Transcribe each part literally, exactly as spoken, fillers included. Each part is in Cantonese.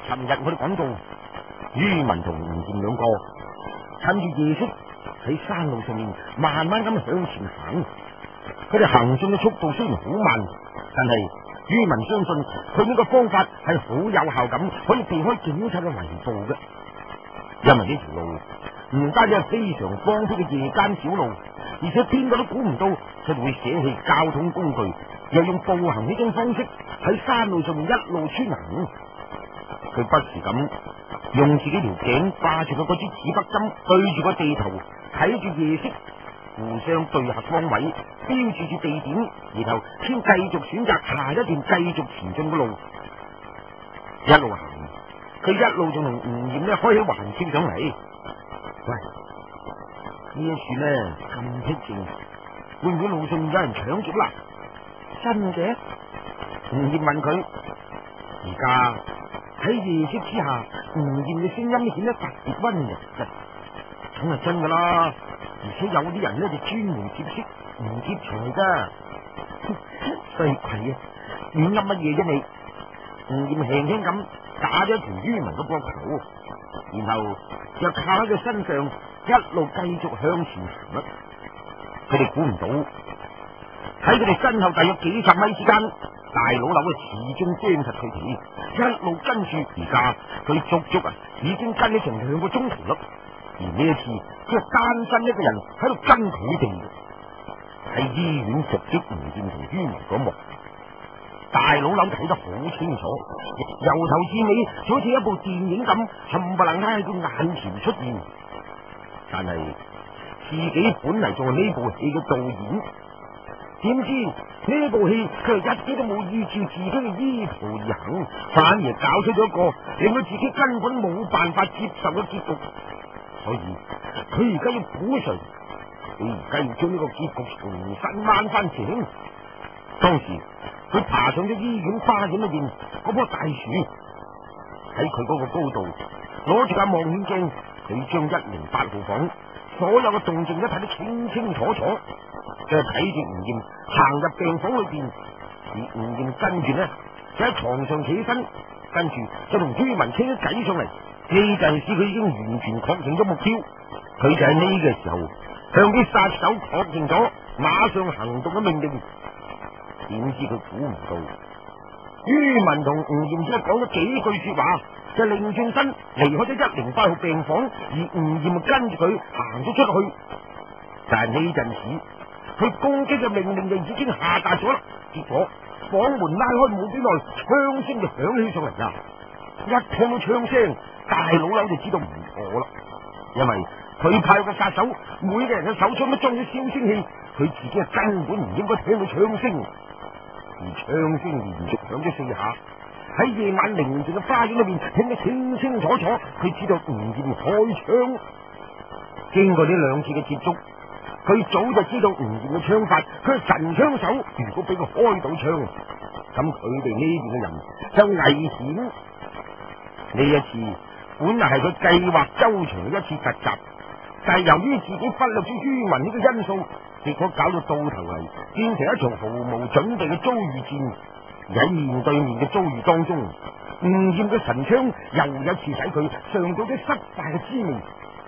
尋日我哋講到，于文同吳艷兩個趁住夜色喺山路上面慢慢咁向前行。佢哋行進嘅速度雖然好慢，但係于文相信佢呢個方法係好有效咁，可以避開警察嘅圍捕嘅。因為呢條路唔單止係非常荒僻嘅夜間小路，而且邊個都估唔到佢哋會捨棄交通工具，又用步行呢種方式喺山路上面一路穿行。佢不時咁用自己條頸掛住佢嗰支紙筆針，對住個地圖睇住夜色，互相對下方位，標注住地點，然後先繼續選擇下一段繼續前進嘅路。一路行，佢一路仲同吳艷呢開起玩笑上嚟。喂，呢一處呢咁僻靜，會唔會路上有人搶劫啦？真嘅？吳艷問佢。而家喺夜色之下，吳艷嘅聲音顯得特別溫柔嘅，梗係真噶啦。而且有啲人呢就專門劫色唔劫財噶。衰鬼啊！亂噏乜嘢啫你？吳艷輕輕咁打咗一條于文嘅膊頭，然後就靠喺佢身上一路繼續向前行啦。佢哋估唔到喺佢哋身後大約幾十米之間，大佬樓嘅始終盯實佢哋，一路跟住。而家佢足足啊已經跟咗成兩個鐘頭啦。而呢一次佢係單身一個人喺度跟佢哋。喺醫院伏擊吳艷同于文嗰幕，大佬樓睇得好清楚，由頭至尾就好似一部電影咁，冚唪唥喺佢眼前出現。但係自己本嚟做呢部戲嘅導演，點知呢部戲佢係一啲都冇依照自己嘅意圖而行，反而搞出咗一個令佢自己根本冇辦法接受嘅結局。所以佢而家要補償，佢而家要將呢個結局重新掹翻正。當時佢爬上咗醫院花園裏邊嗰棵大樹，喺佢嗰個高度攞住架望遠鏡，佢將一零八號房所有嘅動靜一睇得清清楚楚，就係睇住吳艷行入病房裏邊，而吳艷跟住呢就喺床上起身，跟住就同于文傾偈上嚟。呢陣時佢已經完全確認咗目標，佢就喺呢個時候向啲殺手確認咗馬上行動嘅命令。點知佢估唔到，于文同吳艷只係講咗幾句說話，就擰轉身離開咗一零八號病房，而吳艷跟住佢行咗出去。但係呢陣時佢攻擊嘅命令就已經下達咗啦，結果房門拉開冇幾耐，槍聲就響起上嚟啦。一聽到槍聲，大佬樓就知道唔妥啦，因為佢派嘅殺手每個人嘅手槍都裝咗消聲器，佢自己係根本唔應該聽到槍聲。而槍聲連續響咗四下，喺夜晚寧靜嘅花園裏面聽得清清楚楚，佢知道吳艷開槍。經過呢兩次嘅接觸，佢早就知道吳艷嘅槍法，佢係神槍手。如果俾佢開到槍，咁佢哋呢邊嘅人就危險。呢一次本來係佢計劃周詳嘅一次突襲，但係由於自己忽略咗于文呢個因素，結果搞到到頭嚟變成一場毫無準備嘅遭遇戰。而喺面對面嘅遭遇當中，吳艷嘅神槍又一次使佢嘗到咗失敗嘅滋味。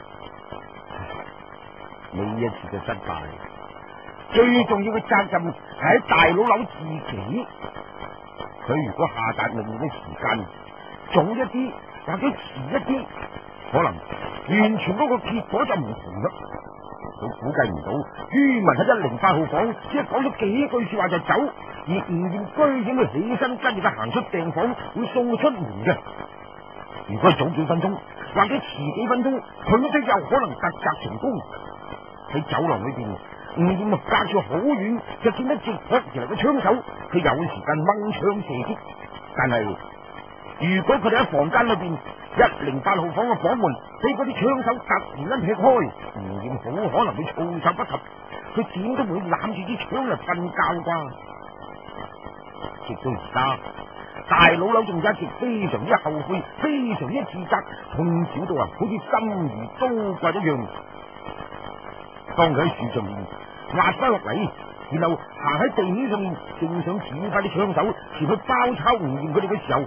呢一次嘅失敗，最重要嘅責任係喺大佬樓自己。佢如果下達命令嘅時間早一啲或者遲一啲，可能完全嗰個結果就唔同啦。佢估計唔到于文喺一零八號房只係講咗幾句說話就走，而吳艷居然會起身跟住佢行出病房，會送佢出門嘅。如果係早幾分鐘或者遲幾分鐘，佢都有可能突襲成功。喺走廊裏邊，吳艷啊隔住好遠就見到直撲而嚟嘅槍手，佢有時間掹槍射擊。但係如果佢哋喺房間裏邊，一零八號房嘅房門俾嗰啲槍手突然間劈開，吳艷好可能會措手不及，佢點都會攬住支槍嚟瞓覺啩。直到而家，大佬樓仲一直非常之後悔，非常之自責，痛苦到啊好似心如刀割一樣。當佢喺樹上面滑翻落嚟，然後行喺地面上面，正想指揮啲槍手前去包抄吳艷佢哋嘅時候，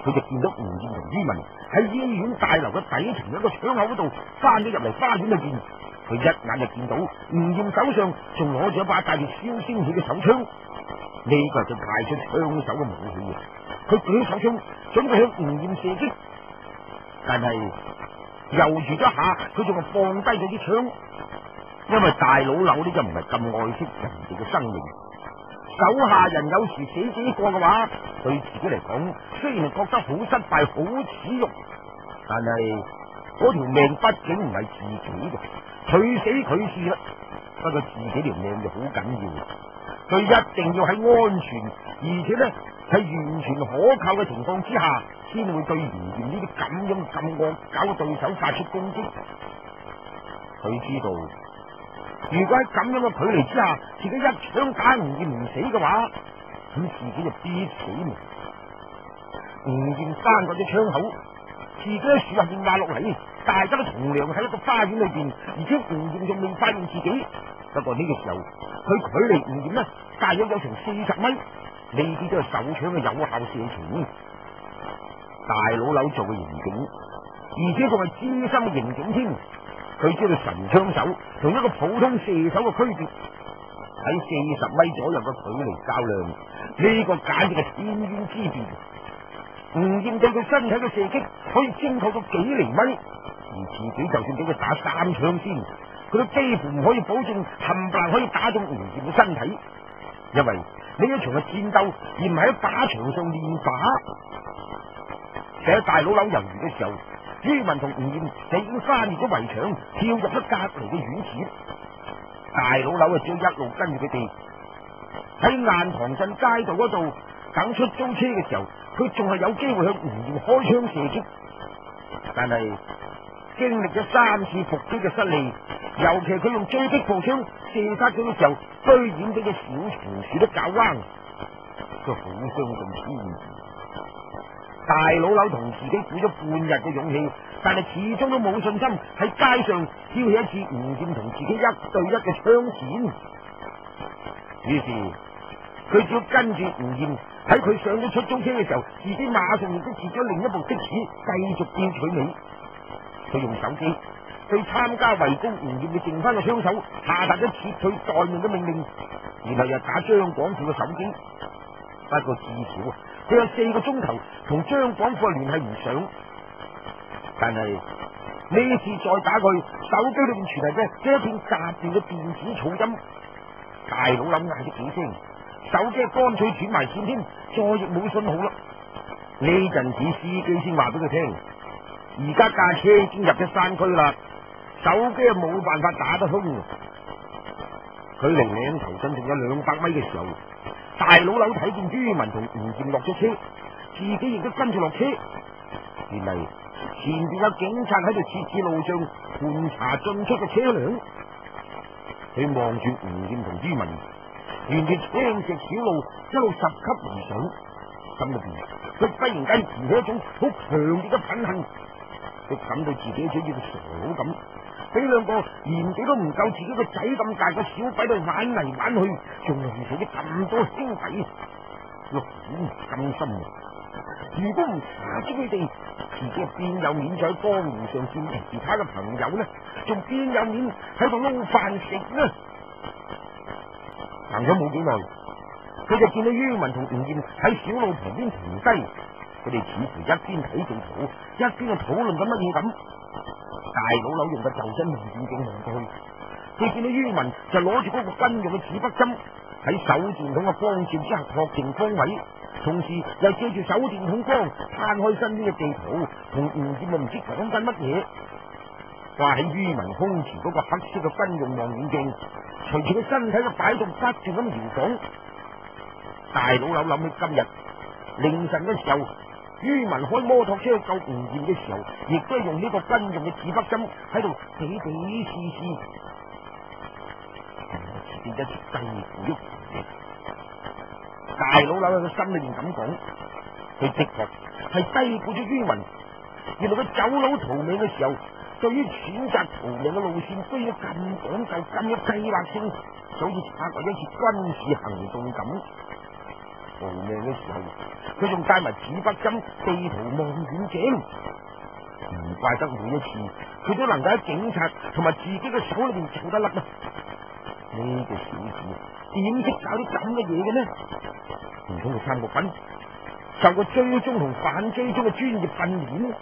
佢就見到吳艷同于文喺醫院大樓嘅底層一個窗口嗰度翻咗入嚟花園裏邊。佢一眼就見到吳艷手上仲攞住一把帶住燒仙氣嘅手槍，呢個係佢派出槍手嘅武器。佢舉手槍準備向吳艷射擊，但係猶豫咗一下，佢仲係放低咗啲槍，因為大佬柳呢就唔係咁愛惜人哋嘅生命。手下人有時死幾個嘅話，對自己嚟講雖然係覺得好失敗、好恥辱，但係嗰條命畢竟唔係自己嘅，佢死佢事啦。不過自己條命就好緊要，佢一定要喺安全而且呢係完全可靠嘅情況之下，先會對吳艷呢啲咁樣咁惡搞嘅對手發出攻擊。佢知道，如果喺咁樣嘅距離之下，自己一槍打吳艷唔死嘅話，咁自己就必死命。吳艷翻過隻槍口，自己喺樹下邊壓落嚟，大家都同樣喺一個花園裏邊，而且吳艷仲未發現自己。不過呢個時候，佢距離吳艷呢大約有成四十米，呢啲都係手槍嘅有效射程。大佬柳做嘅刑警，而且仲係資深嘅刑警添。佢知道神槍手同一個普通射手嘅區別，喺四十米左右嘅距離較量，呢個簡直係天淵之別。吳艷對佢身體嘅射擊可以精確到幾厘米，而自己就算俾佢打三槍先，佢都幾乎唔可以保證冚唪唥可以打中吳艷嘅身體，因為呢一場嘅戰鬥而唔係喺靶場上練靶。就喺大佬柳猶豫嘅時候，于文同吳艷就已經翻越咗圍牆，跳入咗隔籬嘅院子。大佬柳啊，只要一路跟住佢哋喺雁塘鎮街道嗰度等出租車嘅時候，佢仲係有機會向吳艷開槍射擊。但係經歷咗三次伏擊嘅失利，尤其係佢用狙擊步槍射殺佢嘅時候，居然俾隻小松鼠都搞彎，佢好相信天意。大佬柳同自己鼓咗半日嘅勇氣，但係始終都冇信心喺街上挑起一次吳艷同自己一對一嘅槍戰。於是佢只要跟住吳艷喺佢上咗出租車嘅時候，自己馬上亦都截咗另一部的士，繼續吊取尾。佢用手機對參加圍攻吳艷嘅剩翻嘅槍手下達咗撤退待命嘅命令，然後又打張廣富嘅手機。不過至少啊，佢有四個鐘頭同張廣富聯繫唔上，但係呢次再打佢，手機裏面傳嚟嘅係一片雜亂嘅電子噪音。大佬諗嗌咗幾聲，手機乾脆斷埋線添，再亦冇信號啦。呢陣時司機先話俾佢聽，而家架車已經入咗山區啦，手機啊冇辦法打得通。距離嶺頭鎮仲有兩百米嘅時候，大佬柳睇見于文同吳艷落咗車，自己亦都跟住落車。原嚟前邊有警察喺度設置路障，盤查進出嘅車輛。佢望住吳艷同于文沿住青石小路一路十級而上，心裏邊佢忽然間燃起一種好強烈嘅憤恨。佢感到自己好似隻傻佬咁，俾兩個年紀都唔夠自己個仔咁大嘅小鬼度玩嚟玩去，仲連住啲咁多兄弟，佢好唔甘心。如果唔查知佢哋，自己邊有面在江湖上見其他嘅朋友呢？仲邊有面喺度撈飯食呢？行咗冇幾耐，佢就見到于文同吳艷喺小路旁邊停低，佢哋似乎一邊睇地圖，一邊就討論緊乜嘢咁。大佬柳用個袖珍望遠鏡望過去，佢見到于文就攞住嗰個軍用嘅指北針，喺手電筒嘅光照之下確定方位，同時又借住手電筒光攤開身邊嘅地圖，同吳艷唔知講緊乜嘢。掛喺于文胸前嗰個黑色嘅軍用望遠鏡，隨住佢身體嘅擺動不斷咁搖晃。大佬柳諗起今日凌晨嘅時候，于文開摩托車去救吳艷嘅時候，亦都係用呢個軍用嘅指北針喺度比比試試，自己一直低估喐。大佬柳喺個心裏面咁講，佢的確係低估咗于文。原來佢走佬逃命嘅時候，對於選擇逃命嘅路線居然咁講究、咁有計劃性，就好似策劃一次軍事行動咁。 逃命嘅時候，佢仲帶埋指北針、地圖望遠鏡，唔怪得每一次佢都能夠喺警察同埋自己嘅手裏邊走得甩啊！呢個小子點識搞啲咁嘅嘢嘅呢？唔通佢三個軍受過追蹤同反追蹤嘅專業訓練？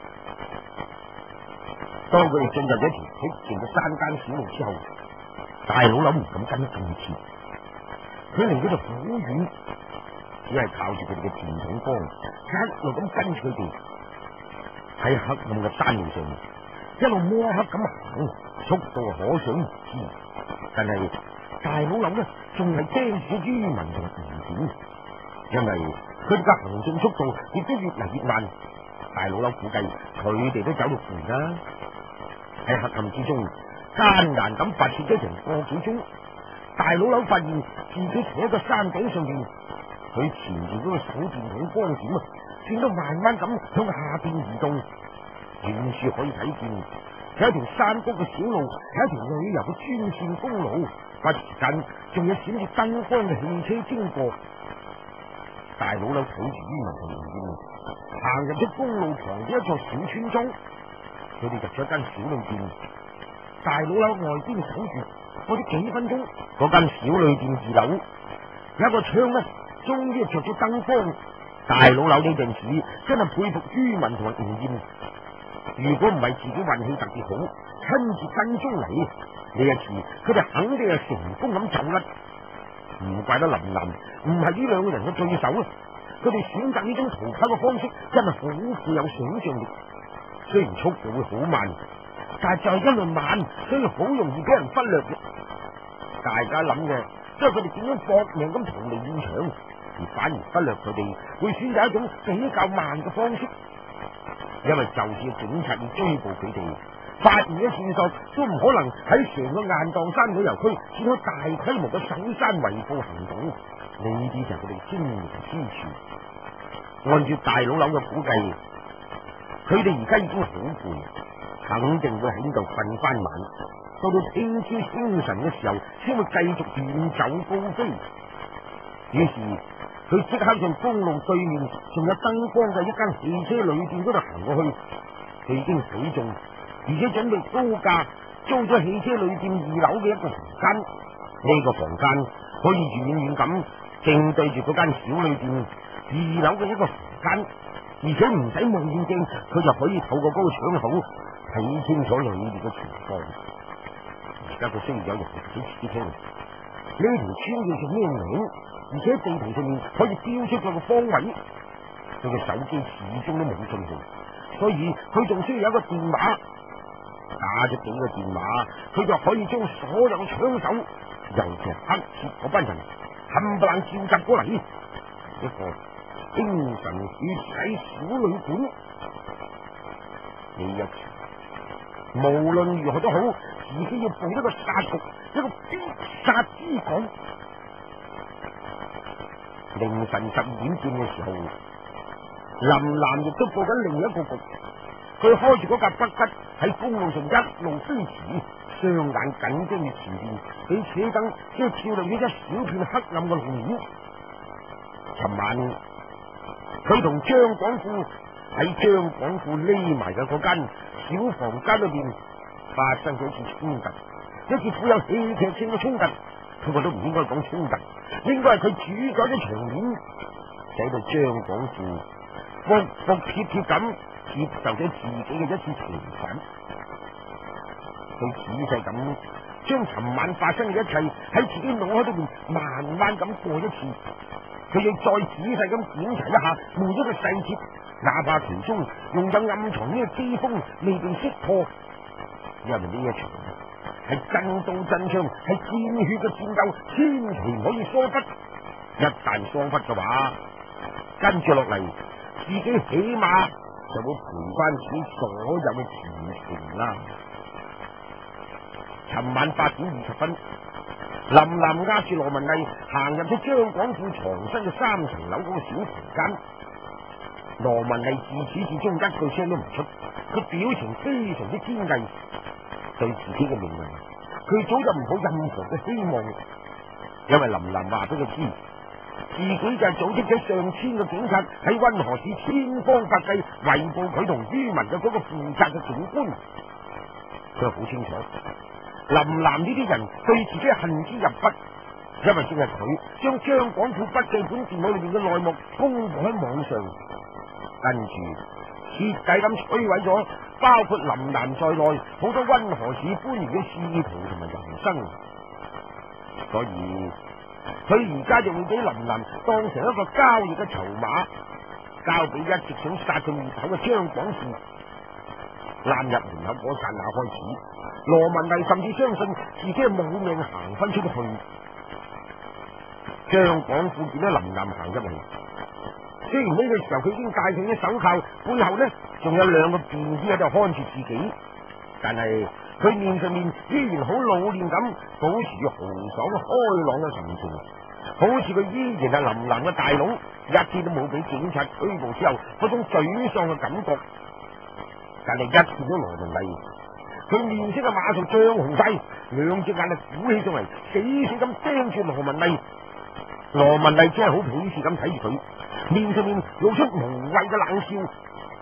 當佢哋進入咗一條僻靜嘅山間小路之後，大佬諗唔敢跟得咁切，佢離嗰度好遠，只係靠住佢哋嘅電筒光，一路咁跟住佢哋喺黑暗嘅山路上，一路摸黑咁行，速度可想而知。但係大佬諗呢，仲係驚住於文同疑點，因為佢哋嘅行進速度亦都越嚟越慢。大佬諗估計佢哋都走到攰啦。喺黑暗之中，艱難咁跋涉咗成個幾鐘，大佬諗發現自己企喺個山頂上邊，佢前面嗰個手電筒光點啊，變到慢慢咁向下邊移動。遠處可以睇見有一條山谷嘅小路，係一條旅遊嘅專線公路，不時間仲有閃住燈光嘅汽車經過。大佬諗睇住於文同吳燕行入咗公路旁嘅一座小村莊，佢哋入咗一間小旅店。大佬樓外邊守住，過咗幾分鐘，嗰間小旅店二樓有一個窗呢，終於着咗燈光。大佬樓呢陣時真係佩服于文同埋吳燕，如果唔係自己運氣特別好，親自跟蹤嚟，呢一次佢哋肯定係成功咁走甩。唔怪得林林唔係呢兩個人嘅對手啊！佢哋選擇呢種逃跑嘅方式真係好富有想象力。雖然速度會好慢，但係就係因為慢，所以好容易俾人忽略嘅。大家諗嘅即係佢哋點樣搏命咁逃離現場，而反而忽略佢哋會選擇一種比較慢嘅方式。因為就算警察要追捕佢哋，發現嘅線索都唔可能喺成個雁蕩山旅遊區展開大規模嘅搜山圍捕行動。呢啲就係佢哋精明之處。按照大佬諗嘅估計，佢哋而家已經好攰，肯定會喺呢度瞓翻晚，到到聽朝清晨嘅時候，先會繼續遠走高飛。於是佢即刻向公路對面仲有燈光嘅一間汽車旅店嗰度行過去。佢已經死中，而且準備高價租咗汽車旅店二樓嘅一個房間。呢個房間可以遠遠咁正對住嗰間小旅店二樓嘅一個房間，而且唔使望遠鏡，佢就可以透過嗰個窗口睇清楚裏面嘅情況。而家佢需要有人俾自己聽，呢條村叫做咩名？而且地圖上面可以標出咗個方位。佢嘅手機始終都冇信號，所以佢仲需要有一個電話。打咗幾個電話，佢就可以將所有嘅槍手，尤其黑切嗰班人冚唪唥召集過嚟，一個精神血洗小旅館。呢一次無論如何都好，自己要布一個殺局，一個必殺之港。凌晨十二點半嘅時候，林蘭亦都布緊另一個局。佢開住嗰架北吉喺公路上一路飛馳，雙眼緊盯住前面，俾車燈即係照亮咗一小片黑暗嘅路面。尋晚佢同張廣富喺張廣富匿埋嘅嗰間小房間裏邊發生咗一次衝突，一次富有戲劇性嘅衝突。不過都唔應該講衝突，應該係佢主宰咗場面，使到張廣富服服帖帖咁接受咗自己嘅一次懲罰。佢仔細咁將尋晚發生嘅一切喺自己腦海裏邊慢慢咁過一次，佢亦再仔細咁檢查一下每一個細節，哪怕其中仲有暗藏呢個機鋒未被識破。因為呢一場係真刀真槍，係鮮血嘅戰鬥，千祈唔可以疏忽。一旦疏忽嘅話，跟住落嚟，自己起碼就會賠翻自己所有嘅前程啦。尋晚八點二十分，林林壓住羅文麗行入咗張廣富藏身嘅三層樓嗰個小房間。羅文麗自始至終一句聲都唔出，佢表情非常之堅毅。對自己嘅命運，佢早就唔抱任何嘅希望，因為林林話俾佢知， 自己就係組織咗上千個警察喺溫河市千方百計圍捕佢同于文嘅嗰個負責嘅警官。佢好清楚林南呢啲人對自己恨之入骨，因為正係佢將張廣富筆記本電腦裏面嘅內幕公布喺網上，跟住徹底咁摧毀咗包括林南在內好多溫河市官員嘅仕途同埋人生。所以佢而家就會俾林南當成一個交易嘅籌碼，交俾一直想殺佢滅口嘅張廣富。攬入門口嗰剎那開始，羅文麗甚至相信自己係冇命行翻出去。張廣富見到林南行入嚟，雖然呢個時候佢已經戴上咗手銬，背後呢仲有兩個便衣喺度看住自己，但係佢面上面依然好老練咁保持住豪爽開朗嘅神情，好似佢依然係林南嘅大佬，一啲都冇俾警察拘捕之後嗰種沮喪嘅感覺。但係一見到羅文麗，佢面色嘅馬上漲紅晒，兩隻眼啊鼓起上嚟，死死咁盯住羅文麗。羅文麗真係好鄙視咁睇住佢，面上面露出無謂嘅冷笑。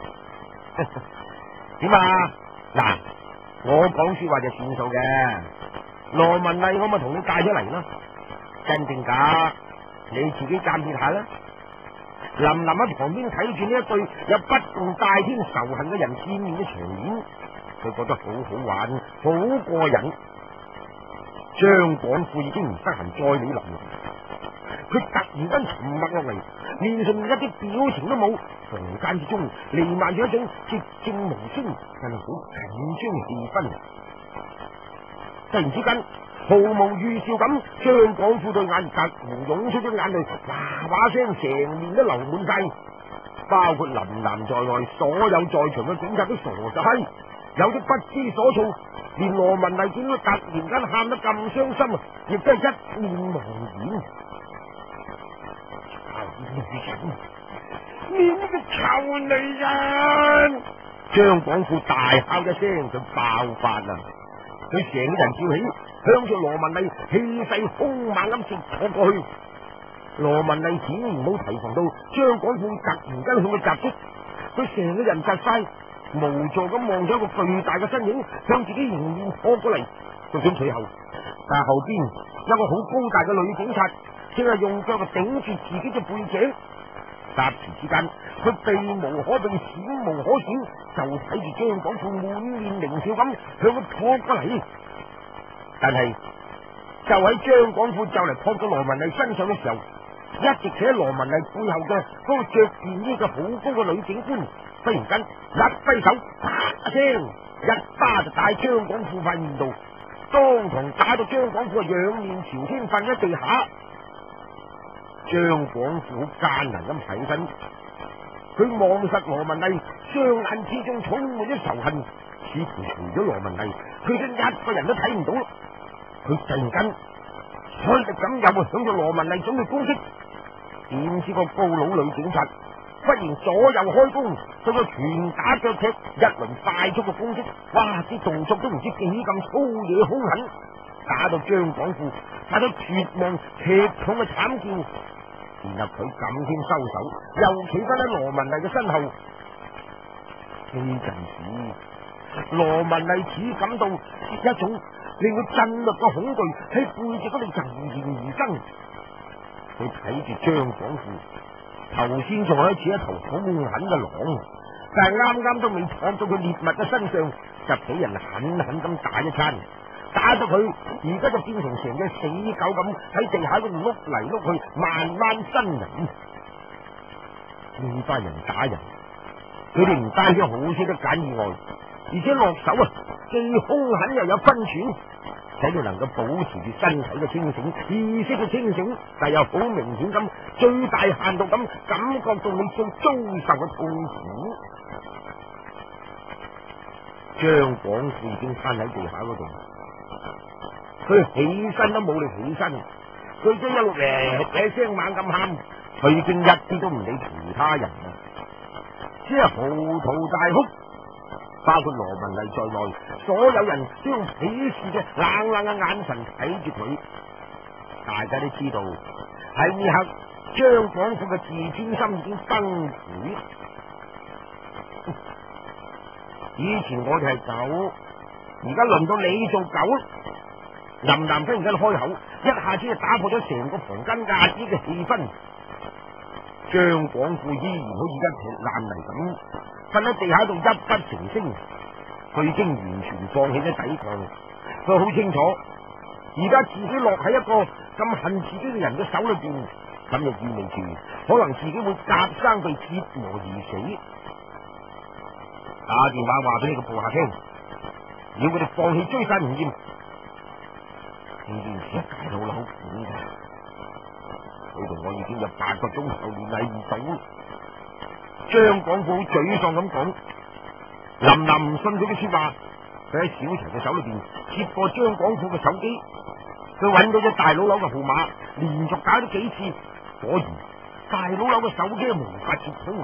點啊？嗱，我講說話就算數嘅。羅文麗，我咪同你帶咗嚟咯，真定假？你自己鑑別下啦。林林喺旁邊睇住呢一對有不共戴天仇恨嘅人見面嘅場面，佢覺得好好玩，好過癮。張廣富已經唔得閒再理林林，佢突然間沉默落嚟，面上面一啲表情都冇，房間之中彌漫住一種寂靜無聲但係好緊張嘅氣氛。突然之間，毫無預兆咁，張廣富對眼突然湧出咗眼淚，嘩嘩聲，成面都流滿晒。包括林南在內，所有在場嘅警察都傻晒，有啲不知所措，連羅文麗見到突然間喊得咁傷心啊，亦都係一面茫然。臭女人，你呢個臭女人！張廣富大喊一聲，佢爆發啦！佢成個人跳起，向住羅文麗氣勢兇猛咁直撲過去。羅文麗顯然冇提防到張廣富突然間向佢襲擊，佢成個人窒晒，無助咁望咗一個巨大嘅身影向自己迎面撲過嚟，就想隨後，但係後邊有個好高大嘅女警察，正係用腳頂住自己嘅背脊。霎時之間，佢避無可避，閃無可閃，就睇住張廣富滿面獰笑咁向佢撲過嚟。但係就喺張廣富就嚟撲到羅文麗身上嘅時候，一直企喺羅文麗背後嘅嗰個着便衣嘅好高嘅女警官，忽然間一揮手，啪一聲，一巴就打張廣富塊面度，當堂打到張廣富仰面朝天瞓喺地下。張廣富好艱難咁起身，佢望實羅文麗，雙眼之中充滿咗仇恨，似乎除咗羅文麗，佢真一個人都睇唔到。佢突然間開力咁又向住羅文麗準備攻擊，點知個高佬女警察忽然左右開弓，對佢拳打腳踢，一輪快速嘅攻擊，哇！啲動作都唔知幾咁粗野兇狠，打到張廣富打到絕望劇痛嘅慘叫。然後佢咁先收手，又企翻喺羅文麗嘅身後。呢陣時，羅文麗只感到一種令佢震栗嘅恐懼喺背脊嗰度油然而生。佢睇住張廣富，頭先仲係似一頭兇狠嘅狼，但係啱啱都未闖到佢獵物嘅身上，就俾人狠狠咁打一餐。打到佢而家就變成成隻死狗咁喺地下度碌嚟碌去，慢慢呻吟。呢班人打人，佢哋唔單止好識得揀意外，而且落手啊既兇狠又有分寸，使你能夠保持住身體嘅清醒、意識嘅清醒，但又好明顯咁最大限度咁感覺到你所遭受嘅痛苦。張廣富已經攤喺地下嗰度。佢起身都冇力起身，佢將一路咧咧聲猛咁喊，佢已經一啲都唔理其他人啦，只係嚎啕大哭，包括羅文麗在內，所有人都用鄙視嘅冷冷嘅眼神睇住佢。大家都知道喺呢刻， 張廣富嘅自尊心已經崩潰。以前我哋係狗，而家輪到你做狗。林南忽然間開口，一下子就打破咗成個房間壓抑嘅氣氛。張廣富依然好似一撇爛泥咁瞓喺地下度，泣不成聲。佢已經完全放棄咗抵抗。佢好清楚，而家自己落喺一個咁恨自己嘅人嘅手裏邊，咁就意味住可能自己會夾生被折磨而死。打電話話俾你個部下聽，要佢哋放棄追殺吳艷。呢件事係大老闆管嘅，佢同我已經有八個鐘頭聯繫唔到。張廣富沮喪咁講。林林唔信佢嘅說話，佢喺小齊嘅手裏邊接過張廣富嘅手機，佢揾到咗大佬樓嘅號碼，連續打咗幾次，果然大佬樓嘅手機無法接通。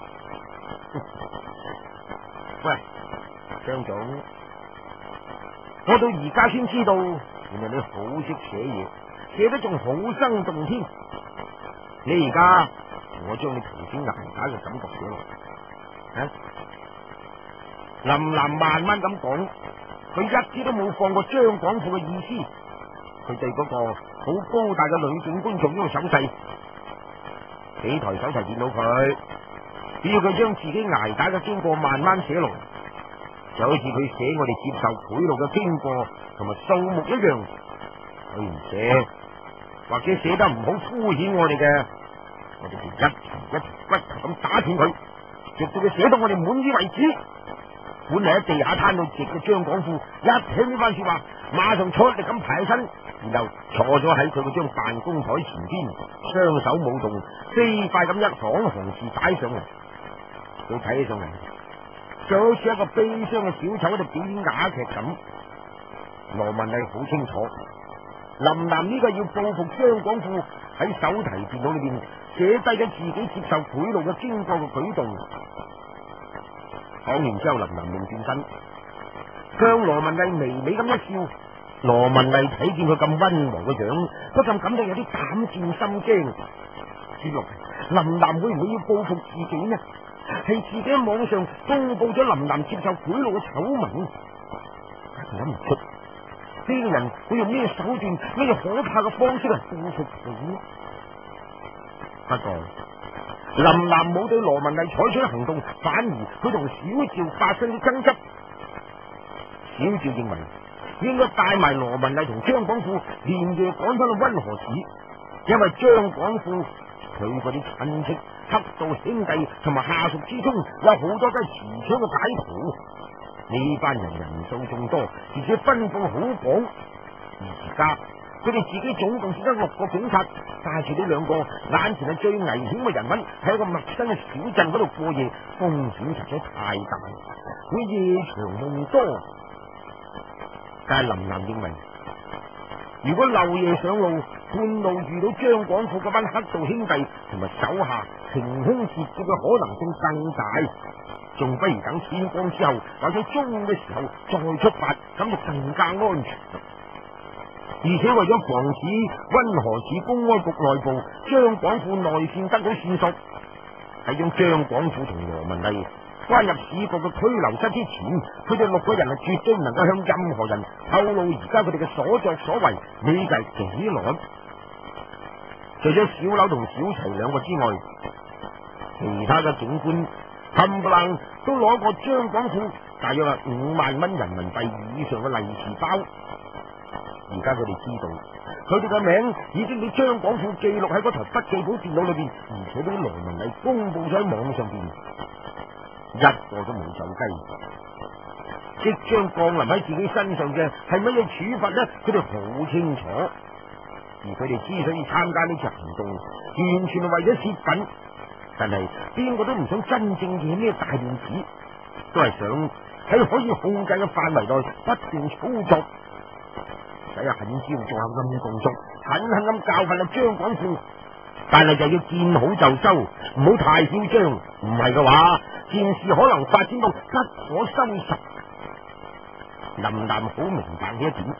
喂，張總，我到而家先知道，原來你好識寫嘢，寫得仲好生動添。你而家我將你頭先挨打嘅感覺寫落，啊？林林慢慢咁講，佢一啲都冇放過張廣富嘅意思。佢對嗰個好高大嘅女警官做呢個手勢，幾台手提電腦佢，只要佢將自己挨打嘅經過慢慢寫落，就好似佢寫我哋接受賄賂嘅經過同埋數目一樣。佢唔寫，或者寫得唔好敷衍我哋嘅，我哋就一條一條骨頭咁打斷佢，直到佢寫到我哋滿意為止。本嚟喺地下攤到直嘅張廣富一聽呢番說話，馬上出力咁爬起身，然後坐咗喺佢嗰張辦公台前邊，雙手舞動，飛快咁一行行字打上嚟。佢睇起上嚟就好似一個悲傷嘅小丑喺度表演啞劇咁。羅文麗好清楚，林南呢個要報復張廣富喺手提電腦裏邊寫低咗自己接受賄賂嘅經過嘅舉動。講完之後，林林擰轉身向羅文麗微微咁一笑。羅文麗睇見佢咁溫和嘅樣，不禁感到有啲膽戰心驚。接落嚟，林林會唔會要報復自己呢？係自己喺網上公布咗林林接受賄賂嘅醜聞，但係諗唔出呢個人會用咩手段、咩可怕嘅方式嚟報復佢呢？不過林林冇對羅文麗採取行動，反而佢同小趙發生咗爭執。小趙認為應該帶埋羅文麗同張廣富連夜趕翻去溫河市，因為張廣富佢嗰啲親戚、黑道兄弟同埋下屬之中有好多都係持槍嘅歹徒。呢班人人數眾多，而且分布好廣。而家佢哋自己總共只得六個警察，帶住呢兩個眼前係最危險嘅人物，喺一個陌生嘅小鎮嗰度過夜，風險實在太大，會夜長夢多。但係林林認為，如果漏夜上路，半路遇到張廣富嗰班黑道兄弟同埋手下憑空劫劫嘅可能性更大，仲不如等天光之後或者中午嘅時候再出發，咁就更加安全。而且為咗防止溫河市公安局內部張廣富內線得到線索，喺將張廣富同羅文麗關入市局嘅拘留室之前，佢哋六個人係絕對唔能夠向任何人透露而家佢哋嘅所作所為，呢個係紀律。除咗小柳同小齊兩個之外，其他嘅警官冚唪唥都攞過張廣富大約係五萬蚊人民幣以上嘅利是包。而家佢哋知道，佢哋嘅名已經俾張廣富記錄喺嗰台筆記簿電腦裏邊，而且俾羅文麗公布咗喺網上邊，一個都冇走雞。即將降臨喺自己身上嘅係乜嘢處罰呢？佢哋好清楚。而佢哋之所以參加呢次行動，完全係為咗洩憤。但係邊個都唔想真正惹呢個大亂子，都係想喺可以控制嘅範圍內不斷操作。使下狠招做下暗動作，狠狠咁教訓阿張廣富，但係就要見好就收，唔好太囂張，唔係嘅話，件事可能發展到不可收拾。林南好明白呢一點，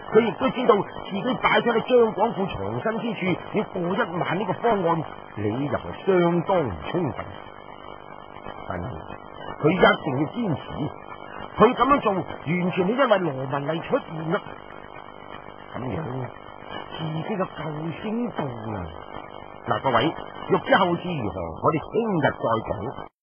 佢亦都知道自己擺出喺張廣富藏身之處要過一晚呢個方案，理由係相當唔充分。但係佢一定要堅持，佢咁樣做完全係因為羅文麗出現啦。咁樣自己嘅救星到啦！嗱，各位，欲知後事如何，我哋聽日再講。